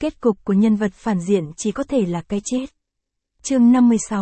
kết cục của nhân vật phản diện chỉ có thể là cái chết. Chương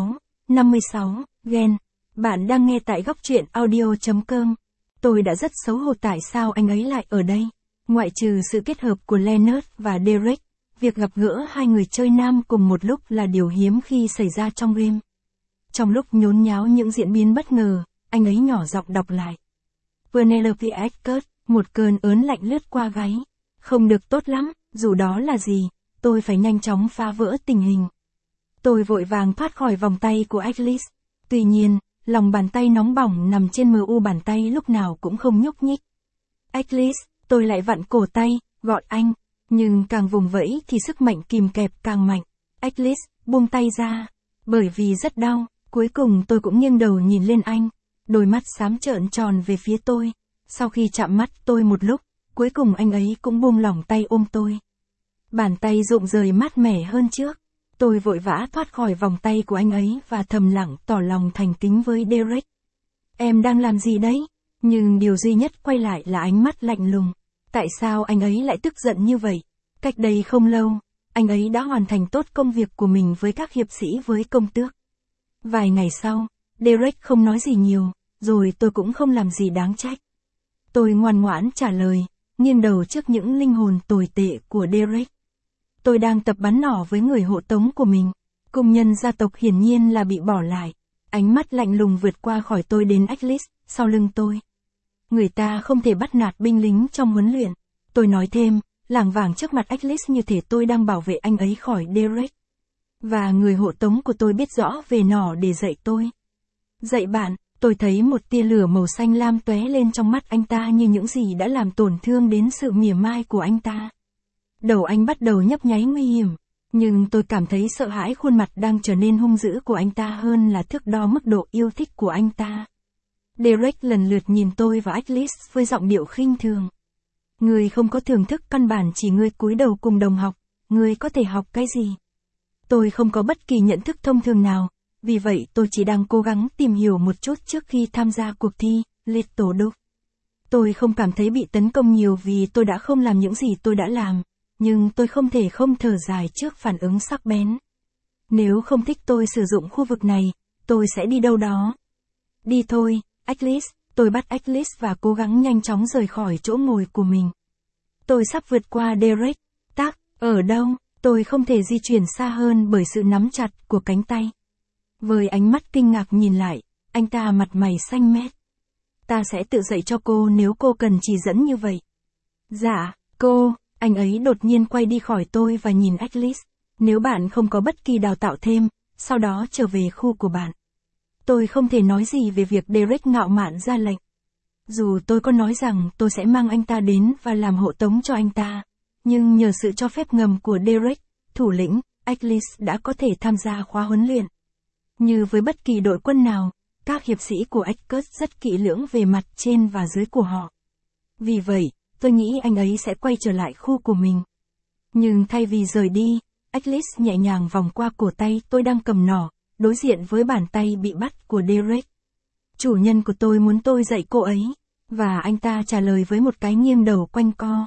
56, ghen. Bạn đang nghe tại góc truyện audio.com. Tôi đã rất xấu hổ tại sao anh ấy lại ở đây. Ngoại trừ sự kết hợp của Leonard và Derek, việc gặp gỡ hai người chơi nam cùng một lúc là điều hiếm khi xảy ra trong game. Trong lúc nhốn nháo những diễn biến bất ngờ, anh ấy nhỏ giọng đọc lại. Penelope Eckert, một cơn ớn lạnh lướt qua gáy. Không được tốt lắm, dù đó là gì, tôi phải nhanh chóng phá vỡ tình hình. Tôi vội vàng thoát khỏi vòng tay của Alice. Tuy nhiên, lòng bàn tay nóng bỏng nằm trên mu bàn tay lúc nào cũng không nhúc nhích. Alice, tôi lại vặn cổ tay, gọi anh. Nhưng càng vùng vẫy thì sức mạnh kìm kẹp càng mạnh. Alice, buông tay ra. Bởi vì rất đau, cuối cùng tôi cũng nghiêng đầu nhìn lên anh. Đôi mắt xám trợn tròn về phía tôi. Sau khi chạm mắt tôi một lúc, cuối cùng anh ấy cũng buông lỏng tay ôm tôi. Bàn tay rụng rời mát mẻ hơn trước. Tôi vội vã thoát khỏi vòng tay của anh ấy và thầm lặng tỏ lòng thành kính với Derek. Em đang làm gì đấy? Nhưng điều duy nhất quay lại là ánh mắt lạnh lùng. Tại sao anh ấy lại tức giận như vậy? Cách đây không lâu, anh ấy đã hoàn thành tốt công việc của mình với các hiệp sĩ với công tước. Vài ngày sau, Derek không nói gì nhiều, rồi tôi cũng không làm gì đáng trách. Tôi ngoan ngoãn trả lời, nghiêng đầu trước những linh hồn tồi tệ của Derek. Tôi đang tập bắn nỏ với người hộ tống của mình. Công nhân gia tộc hiển nhiên là bị bỏ lại. Ánh mắt lạnh lùng vượt qua khỏi tôi đến Alice, sau lưng tôi. Người ta không thể bắt nạt binh lính trong huấn luyện. Tôi nói thêm, lảng vảng trước mặt Alice như thể tôi đang bảo vệ anh ấy khỏi Derek. Và người hộ tống của tôi biết rõ về nỏ để dạy tôi. Dạy bạn, tôi thấy một tia lửa màu xanh lam tóe lên trong mắt anh ta như những gì đã làm tổn thương đến sự mỉa mai của anh ta. Đầu anh bắt đầu nhấp nháy nguy hiểm, nhưng tôi cảm thấy sợ hãi khuôn mặt đang trở nên hung dữ của anh ta hơn là thước đo mức độ yêu thích của anh ta. Derek lần lượt nhìn tôi và Alice với giọng điệu khinh thường. Ngươi không có thưởng thức căn bản, chỉ ngươi cúi đầu cùng đồng học, ngươi có thể học cái gì? Tôi không có bất kỳ nhận thức thông thường nào, vì vậy tôi chỉ đang cố gắng tìm hiểu một chút trước khi tham gia cuộc thi, Little Duck. Tôi không cảm thấy bị tấn công nhiều vì tôi đã không làm những gì tôi đã làm. Nhưng tôi không thể không thở dài trước phản ứng sắc bén. Nếu không thích tôi sử dụng khu vực này, tôi sẽ đi đâu đó. Đi thôi, Alice, tôi bắt Alice và cố gắng nhanh chóng rời khỏi chỗ ngồi của mình. Tôi sắp vượt qua Derek. Ở đâu? Tôi không thể di chuyển xa hơn bởi sự nắm chặt của cánh tay. Với ánh mắt kinh ngạc nhìn lại, anh ta mặt mày xanh mét. Ta sẽ tự dạy cho cô nếu cô cần chỉ dẫn như vậy. Dạ, cô. Anh ấy đột nhiên quay đi khỏi tôi và nhìn Alice. Nếu bạn không có bất kỳ đào tạo thêm, sau đó trở về khu của bạn. Tôi không thể nói gì về việc Derek ngạo mạn ra lệnh. Dù tôi có nói rằng tôi sẽ mang anh ta đến và làm hộ tống cho anh ta. Nhưng nhờ sự cho phép ngầm của Derek, thủ lĩnh, Alice đã có thể tham gia khóa huấn luyện. Như với bất kỳ đội quân nào, các hiệp sĩ của Eckert rất kỹ lưỡng về mặt trên và dưới của họ. Vì vậy, tôi nghĩ anh ấy sẽ quay trở lại khu của mình. Nhưng thay vì rời đi, Alice nhẹ nhàng vòng qua cổ tay tôi đang cầm nỏ, đối diện với bàn tay bị bắt của Derek. Chủ nhân của tôi muốn tôi dạy cô ấy, và anh ta trả lời với một cái nghiêng đầu quanh co.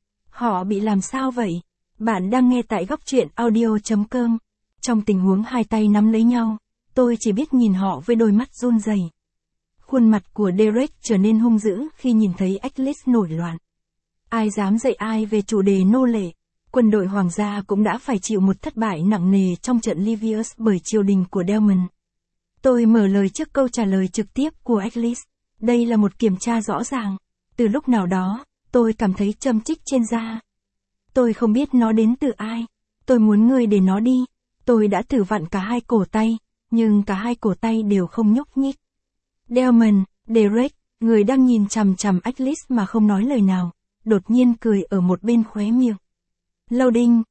Họ bị làm sao vậy? Bạn đang nghe tại góc truyện audio.com. Trong tình huống hai tay nắm lấy nhau, tôi chỉ biết nhìn họ với đôi mắt run rẩy. Khuôn mặt của Derek trở nên hung dữ khi nhìn thấy Alice nổi loạn. Ai dám dạy ai về chủ đề nô lệ? Quân đội hoàng gia cũng đã phải chịu một thất bại nặng nề trong trận Livius bởi triều đình của Delmon. Tôi mở lời trước câu trả lời trực tiếp của Alice. Đây là một kiểm tra rõ ràng. Từ lúc nào đó, tôi cảm thấy châm chích trên da. Tôi không biết nó đến từ ai. Tôi muốn ngươi để nó đi. Tôi đã thử vặn cả hai cổ tay, nhưng cả hai cổ tay đều không nhúc nhích. Delmon, Derek, người đang nhìn chằm chằm Alice mà không nói lời nào, đột nhiên cười ở một bên khóe miệng. Loading,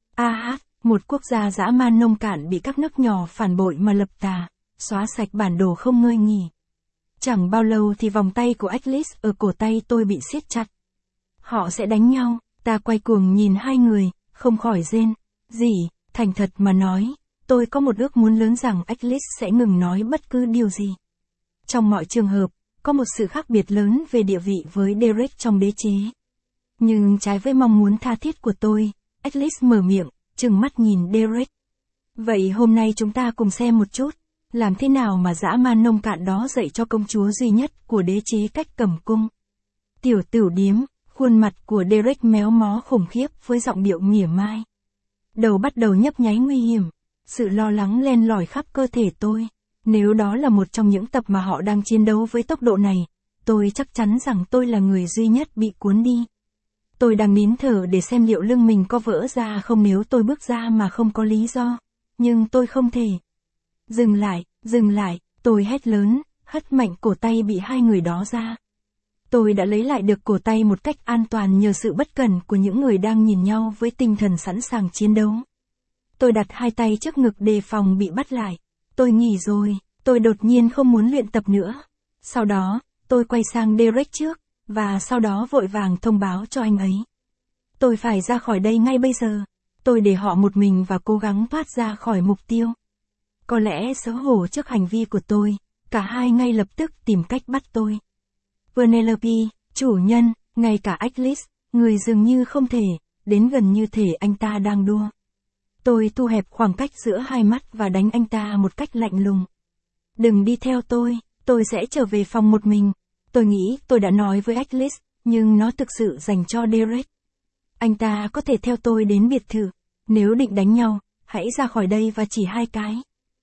một quốc gia dã man nông cạn bị các nước nhỏ phản bội mà lập tà, xóa sạch bản đồ không ngơi nghỉ. Chẳng bao lâu thì vòng tay của Alice ở cổ tay tôi bị siết chặt. Họ sẽ đánh nhau, ta quay cuồng nhìn hai người, không khỏi rên. Gì, thành thật mà nói, tôi có một ước muốn lớn rằng Alice sẽ ngừng nói bất cứ điều gì. Trong mọi trường hợp, có một sự khác biệt lớn về địa vị với Derek trong đế chế. Nhưng trái với mong muốn tha thiết của tôi, Alice mở miệng, trừng mắt nhìn Derek. Vậy hôm nay chúng ta cùng xem một chút, làm thế nào mà dã man nông cạn đó dạy cho công chúa duy nhất của đế chế cách cầm cung. Tiểu Tửu điếm, khuôn mặt của Derek méo mó khủng khiếp với giọng điệu mỉa mai. Đầu bắt đầu nhấp nháy nguy hiểm, sự lo lắng len lỏi khắp cơ thể tôi. Nếu đó là một trong những tập mà họ đang chiến đấu với tốc độ này, tôi chắc chắn rằng tôi là người duy nhất bị cuốn đi. Tôi đang nín thở để xem liệu lưng mình có vỡ ra không nếu tôi bước ra mà không có lý do. Nhưng tôi không thể. Dừng lại, tôi hét lớn, hất mạnh cổ tay bị hai người đó ra. Tôi đã lấy lại được cổ tay một cách an toàn nhờ sự bất cẩn của những người đang nhìn nhau với tinh thần sẵn sàng chiến đấu. Tôi đặt hai tay trước ngực đề phòng bị bắt lại. Tôi nghỉ rồi, tôi đột nhiên không muốn luyện tập nữa. Sau đó, tôi quay sang Derek trước, và sau đó vội vàng thông báo cho anh ấy. Tôi phải ra khỏi đây ngay bây giờ. Tôi để họ một mình và cố gắng thoát ra khỏi mục tiêu. Có lẽ xấu hổ trước hành vi của tôi, cả hai ngay lập tức tìm cách bắt tôi. Penelope, chủ nhân, ngay cả Achilles, người dường như không thể, đến gần như thể anh ta đang đua. Tôi thu hẹp khoảng cách giữa hai mắt và đánh anh ta một cách lạnh lùng. Đừng đi theo tôi sẽ trở về phòng một mình. Tôi nghĩ tôi đã nói với Achilles, nhưng nó thực sự dành cho Derek. Anh ta có thể theo tôi đến biệt thự. Nếu định đánh nhau, hãy ra khỏi đây và chỉ hai cái.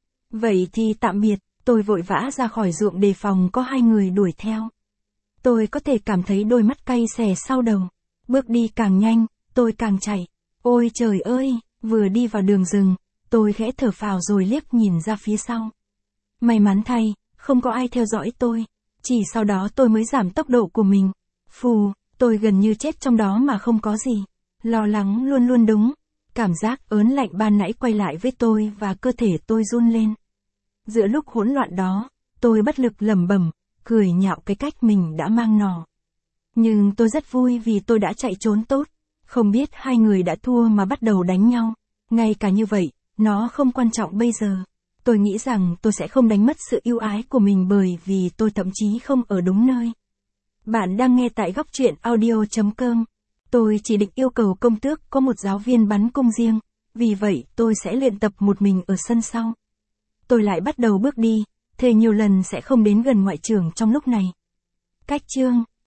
Vậy thì tạm biệt, tôi vội vã ra khỏi ruộng đề phòng có hai người đuổi theo. Tôi có thể cảm thấy đôi mắt cay xè sau đầu. Bước đi càng nhanh, tôi càng chạy. Ôi trời ơi, vừa đi vào đường rừng, tôi khẽ thở phào rồi liếc nhìn ra phía sau. May mắn thay, không có ai theo dõi tôi. Chỉ sau đó tôi mới giảm tốc độ của mình. Phù, tôi gần như chết trong đó mà không có gì. Lo lắng luôn luôn đúng. Cảm giác ớn lạnh ban nãy quay lại với tôi và cơ thể tôi run lên. Giữa lúc hỗn loạn đó, tôi bất lực lẩm bẩm, cười nhạo cái cách mình đã mang nỏ. Nhưng tôi rất vui vì tôi đã chạy trốn tốt. Không biết hai người đã thua mà bắt đầu đánh nhau. Ngay cả như vậy, nó không quan trọng bây giờ. Tôi nghĩ rằng tôi sẽ không đánh mất sự ưu ái của mình bởi vì tôi thậm chí không ở đúng nơi. Bạn đang nghe tại góc truyện audio.com. Tôi chỉ định yêu cầu công tước có một giáo viên bắn cung riêng, vì vậy tôi sẽ luyện tập một mình ở sân sau. Tôi lại bắt đầu bước đi, thề nhiều lần sẽ không đến gần ngoại trưởng trong lúc này. Cách chương